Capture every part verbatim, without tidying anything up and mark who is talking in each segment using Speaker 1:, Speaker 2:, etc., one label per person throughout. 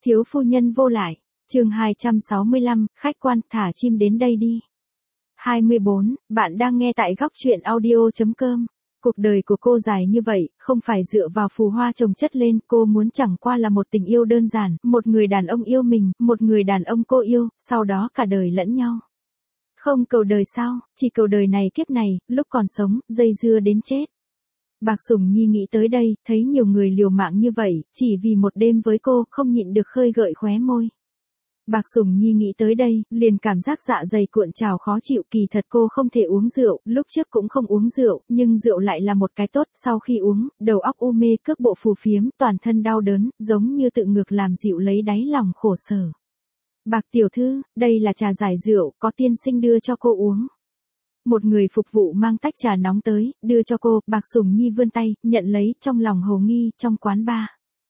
Speaker 1: Thiếu phu nhân vô lại, chương hai trăm sáu mươi lăm, khách quan, thả chim đến đây đi. hai mươi bốn, bạn đang nghe tại góc truyện audio chấm com. Cuộc đời của cô dài như vậy, không phải dựa vào phù hoa chồng chất lên, cô muốn chẳng qua là một tình yêu đơn giản, một người đàn ông yêu mình, một người đàn ông cô yêu, sau đó cả đời lẫn nhau. Không cầu đời sao, chỉ cầu đời này kiếp này, lúc còn sống, dây dưa đến chết. Bạc Sủng Nhi nghĩ tới đây, thấy nhiều người liều mạng như vậy, chỉ vì một đêm với cô, không nhịn được khơi gợi khóe môi. Bạc Sủng Nhi nghĩ tới đây, liền cảm giác dạ dày cuộn trào khó chịu, kỳ thật cô không thể uống rượu, lúc trước cũng không uống rượu, nhưng rượu lại là một cái tốt, sau khi uống, đầu óc u mê, cước bộ phù phiếm, toàn thân đau đớn, giống như tự ngược làm dịu lấy đáy lòng khổ sở. Bạc tiểu thư, đây là trà giải rượu, có tiên sinh đưa cho cô uống. Một người phục vụ mang tách trà nóng tới, đưa cho cô, Bạc Sủng Nhi vươn tay, nhận lấy, trong lòng hồ nghi, trong quán bar.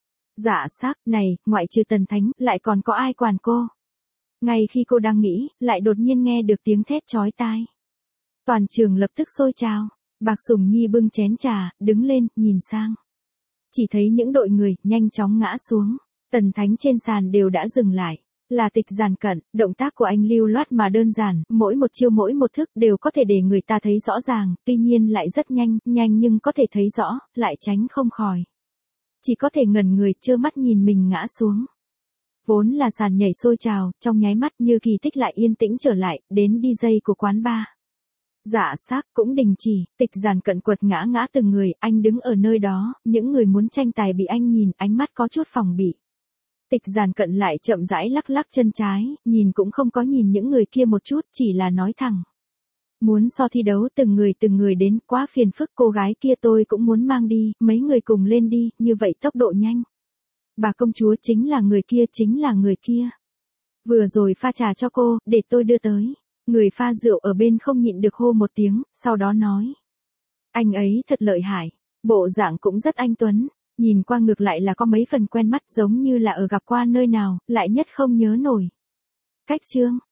Speaker 1: Dạ xác, này, ngoại trừ Tần Thánh, lại còn có ai quản cô? Ngay khi cô đang nghĩ, lại đột nhiên nghe được tiếng thét chói tai. Toàn trường lập tức sôi trào, Bạc Sủng Nhi bưng chén trà, đứng lên, nhìn sang. Chỉ thấy những đội người, nhanh chóng ngã xuống, Tần Thánh trên sàn đều đã dừng lại. Là Tịch Giản Cận, động tác của anh lưu loát mà đơn giản, mỗi một chiêu mỗi một thức đều có thể để người ta thấy rõ ràng, tuy nhiên lại rất nhanh, nhanh nhưng có thể thấy rõ, lại tránh không khỏi. Chỉ có thể ngẩn người trơ mắt nhìn mình ngã xuống. Vốn là sàn nhảy sôi trào, trong nháy mắt như kỳ tích lại yên tĩnh trở lại, đến đi giây của quán bar. Dạ xác cũng đình chỉ, Tịch Giản Cận quật ngã ngã từng người, anh đứng ở nơi đó, những người muốn tranh tài bị anh nhìn, ánh mắt có chút phòng bị. Tịch Giản Cận lại chậm rãi lắc lắc chân trái, nhìn cũng không có nhìn những người kia một chút, chỉ là nói thẳng. Muốn so thi đấu từng người từng người đến, quá phiền phức, cô gái kia tôi cũng muốn mang đi, mấy người cùng lên đi, như vậy tốc độ nhanh. Bà công chúa chính là người kia, chính là người kia. Vừa rồi pha trà cho cô, để tôi đưa tới. Người pha rượu ở bên không nhịn được hô một tiếng, sau đó nói. Anh ấy thật lợi hại, bộ dạng cũng rất anh tuấn. Nhìn qua ngược lại là có mấy phần quen mắt, giống như là ở gặp qua nơi nào, lại nhất không nhớ nổi. Cách chương,